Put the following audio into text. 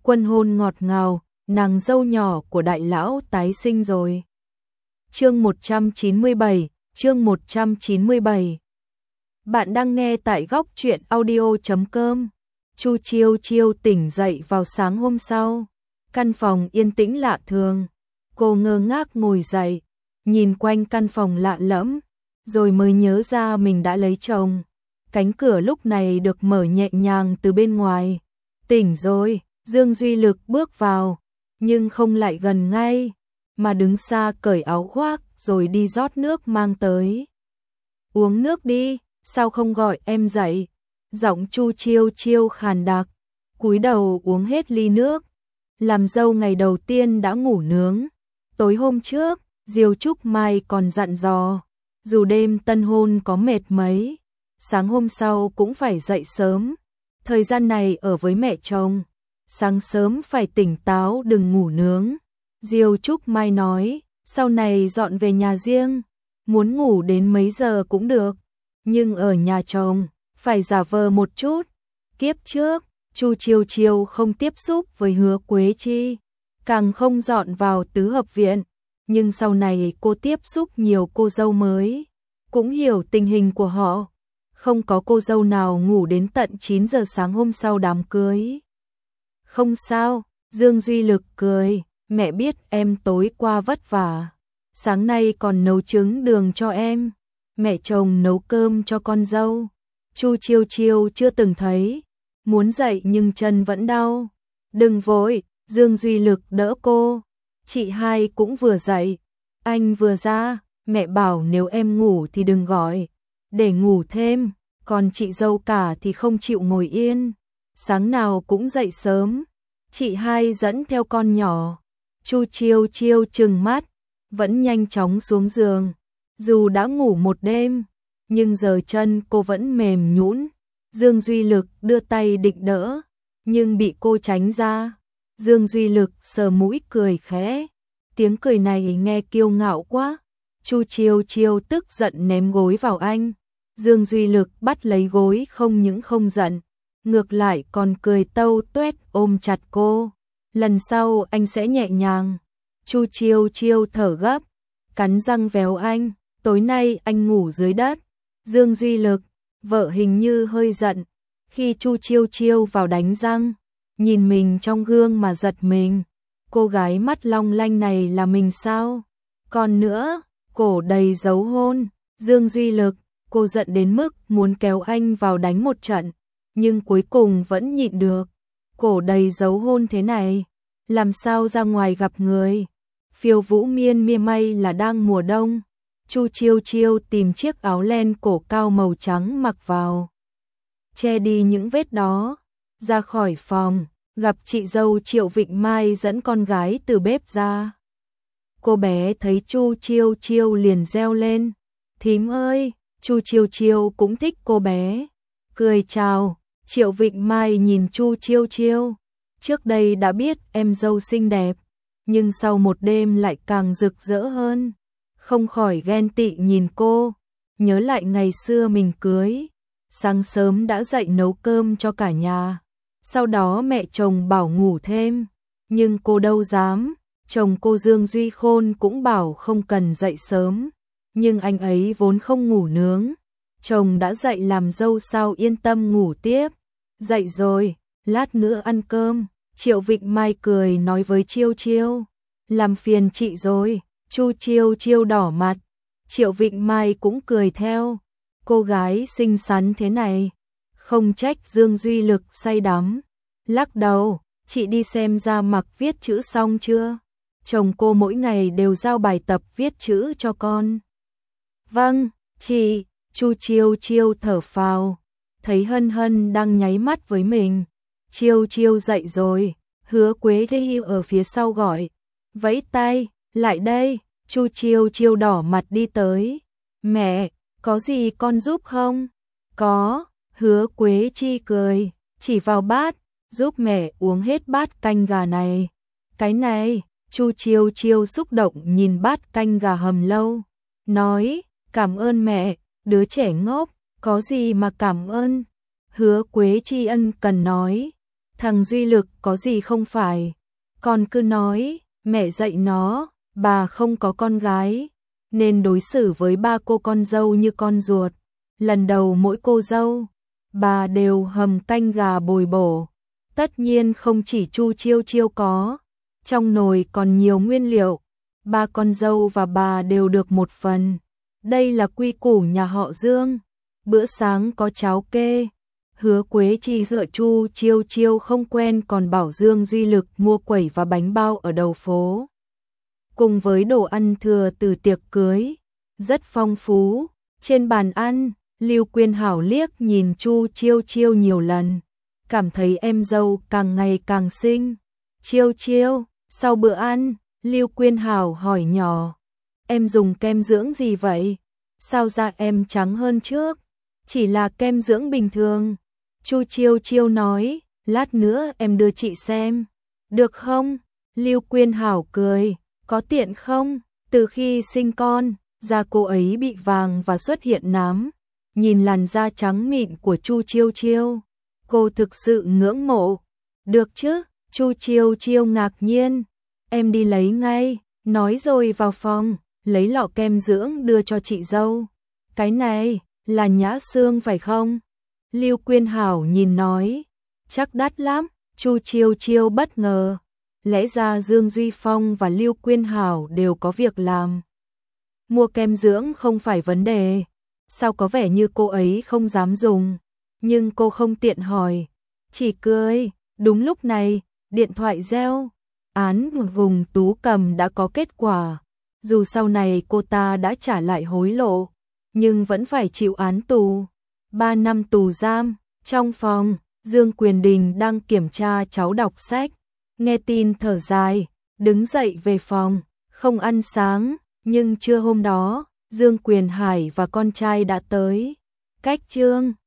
Quân hôn ngọt ngào, nàng dâu nhỏ của đại lão tái sinh rồi. Chương 197, chương 197. Bạn đang nghe tại góc truyện audio.com. Chu Chiêu Chiêu tỉnh dậy vào sáng hôm sau. Căn phòng yên tĩnh lạ thường. Cô ngơ ngác ngồi dậy, nhìn quanh căn phòng lạ lẫm, rồi mới nhớ ra mình đã lấy chồng. Cánh cửa lúc này được mở nhẹ nhàng từ bên ngoài. Tỉnh rồi, Dương Duy Lực bước vào, nhưng không lại gần ngay, mà đứng xa cởi áo khoác rồi đi rót nước mang tới. Uống nước đi, sao không gọi em dậy? Giọng Chu Chiêu Chiêu khàn đặc, cúi đầu uống hết ly nước. Làm dâu ngày đầu tiên đã ngủ nướng. Tối hôm trước, Diêu Trúc Mai còn dặn dò, dù đêm tân hôn có mệt mấy, sáng hôm sau cũng phải dậy sớm. Thời gian này ở với mẹ chồng, sáng sớm phải tỉnh táo đừng ngủ nướng. Diêu Trúc Mai nói, sau này dọn về nhà riêng, muốn ngủ đến mấy giờ cũng được, nhưng ở nhà chồng, phải giả vờ một chút. Kiếp trước, Chu Chiêu Chiêu không tiếp xúc với Hứa Quế Chi, càng không dọn vào tứ hợp viện, nhưng sau này cô tiếp xúc nhiều cô dâu mới, cũng hiểu tình hình của họ. Không có cô dâu nào ngủ đến tận 9 giờ sáng hôm sau đám cưới. Không sao, Dương Duy Lực cười, mẹ biết em tối qua vất vả, sáng nay còn nấu trứng đường cho em, mẹ chồng nấu cơm cho con dâu. Chu Chiêu Chiêu chưa từng thấy, muốn dậy nhưng chân vẫn đau. Đừng vội, Dương Duy Lực đỡ cô. Chị hai cũng vừa dậy, anh vừa ra, mẹ bảo nếu em ngủ thì đừng gọi, để ngủ thêm, còn chị dâu cả thì không chịu ngồi yên, sáng nào cũng dậy sớm. Chị hai dẫn theo con nhỏ. Chu Chiêu Chiêu trừng mắt, vẫn nhanh chóng xuống giường. Dù đã ngủ một đêm, nhưng giờ chân cô vẫn mềm nhũn. Dương Duy Lực đưa tay định đỡ, nhưng bị cô tránh ra. Dương Duy Lực sờ mũi cười khẽ, tiếng cười này nghe kiêu ngạo quá. Chu Chiêu Chiêu tức giận ném gối vào anh. Dương Duy Lực bắt lấy gối không những không giận, ngược lại còn cười tâu tuét ôm chặt cô. Lần sau anh sẽ nhẹ nhàng. Chu Chiêu Chiêu thở gấp, cắn răng véo anh, tối nay anh ngủ dưới đất. Dương Duy Lực, vợ hình như hơi giận, khi Chu Chiêu Chiêu vào đánh răng, nhìn mình trong gương mà giật mình. Cô gái mắt long lanh này là mình sao? Còn nữa, cổ đầy dấu hôn. Dương Duy Lực, cô giận đến mức muốn kéo anh vào đánh một trận, nhưng cuối cùng vẫn nhịn được. Cổ đầy dấu hôn thế này, làm sao ra ngoài gặp người? Phiêu Vũ Miên mia may là đang mùa đông. Chu Chiêu Chiêu tìm chiếc áo len cổ cao màu trắng mặc vào, che đi những vết đó. Ra khỏi phòng, gặp chị dâu Triệu Vịnh Mai dẫn con gái từ bếp ra. Cô bé thấy Chu Chiêu Chiêu liền reo lên, thím ơi. Chu Chiêu Chiêu cũng thích cô bé, cười chào. Triệu Vịnh Mai nhìn Chu Chiêu Chiêu, trước đây đã biết em dâu xinh đẹp, nhưng sau một đêm lại càng rực rỡ hơn, không khỏi ghen tị nhìn cô, nhớ lại ngày xưa mình cưới, sáng sớm đã dậy nấu cơm cho cả nhà, sau đó mẹ chồng bảo ngủ thêm, nhưng cô đâu dám, chồng cô Dương Duy Khôn cũng bảo không cần dậy sớm, nhưng anh ấy vốn không ngủ nướng, chồng đã dậy làm dâu sao yên tâm ngủ tiếp. Dậy rồi, lát nữa ăn cơm. Triệu Vịnh Mai cười nói với Chiêu Chiêu, làm phiền chị rồi. Chu Chiêu Chiêu đỏ mặt, Triệu Vịnh Mai cũng cười theo, cô gái xinh xắn thế này, không trách Dương Duy Lực say đắm. Lắc đầu, chị đi xem Ra Mặc viết chữ xong chưa? Chồng cô mỗi ngày đều giao bài tập viết chữ cho con. Vâng, chị. Chu Chiêu Chiêu thở phào, thấy Hân Hân đang nháy mắt với mình. Chiêu Chiêu dậy rồi, Hứa Quế Chi ở phía sau gọi, vẫy tay, lại đây. Chu Chiêu Chiêu đỏ mặt đi tới. Mẹ, có gì con giúp không? Có. Hứa Quế Chi cười, chỉ vào bát, giúp mẹ uống hết bát canh gà này. Cái này. Chu Chiêu Chiêu xúc động nhìn bát canh gà hầm lâu, nói, cảm ơn mẹ. Đứa trẻ ngốc, có gì mà cảm ơn? Hứa Quế Chi ân cần nói, Thằng Duy Lực có gì không phải, con cứ nói, mẹ dạy nó, bà không có con gái, nên đối xử với ba cô con dâu như con ruột. Lần đầu mỗi cô dâu, bà đều hầm canh gà bồi bổ. Tất nhiên không chỉ Chu Chiêu Chiêu có, trong nồi còn nhiều nguyên liệu, ba con dâu và bà đều được một phần. Đây là quy củ nhà họ Dương. Bữa sáng có cháo kê. Hứa Quế Chi sợ Chu Chiêu Chiêu không quen còn bảo Dương Duy Lực mua quẩy và bánh bao ở đầu phố. Cùng với đồ ăn thừa từ tiệc cưới, rất phong phú. Trên bàn ăn, Lưu Quyên Hảo liếc nhìn Chu Chiêu Chiêu nhiều lần, cảm thấy em dâu càng ngày càng xinh. Chiêu Chiêu, sau bữa ăn, Lưu Quyên Hảo hỏi nhỏ, em dùng kem dưỡng gì vậy? Sao da em trắng hơn trước? Chỉ là kem dưỡng bình thường. Chu Chiêu Chiêu nói, lát nữa em đưa chị xem. Được không? Lưu Quyên Hảo cười, có tiện không? Từ khi sinh con, da cô ấy bị vàng và xuất hiện nám. Nhìn làn da trắng mịn của Chu Chiêu Chiêu, cô thực sự ngưỡng mộ. Được chứ? Chu Chiêu Chiêu ngạc nhiên. Em đi lấy ngay, nói rồi vào phòng, lấy lọ kem dưỡng đưa cho chị dâu. Cái này, là Nhã Xương phải không? Lưu Quyên Hảo nhìn nói, chắc đắt lắm. Chu Chiêu Chiêu bất ngờ. Lẽ ra Dương Duy Phong và Lưu Quyên Hảo đều có việc làm. Mua kem dưỡng không phải vấn đề. Sao có vẻ như cô ấy không dám dùng. Nhưng cô không tiện hỏi, chỉ cười. Đúng lúc này, điện thoại reo. Án vùng Tú Cầm đã có kết quả. Dù sau này cô ta đã trả lại hối lộ, nhưng vẫn phải chịu án tù. 3 năm tù giam. Trong phòng, Dương Quyền Đình đang kiểm tra cháu đọc sách. Nghe tin thở dài, đứng dậy về phòng, không ăn sáng, nhưng trưa hôm đó, Dương Quyền Hải và con trai đã tới. Cách Trương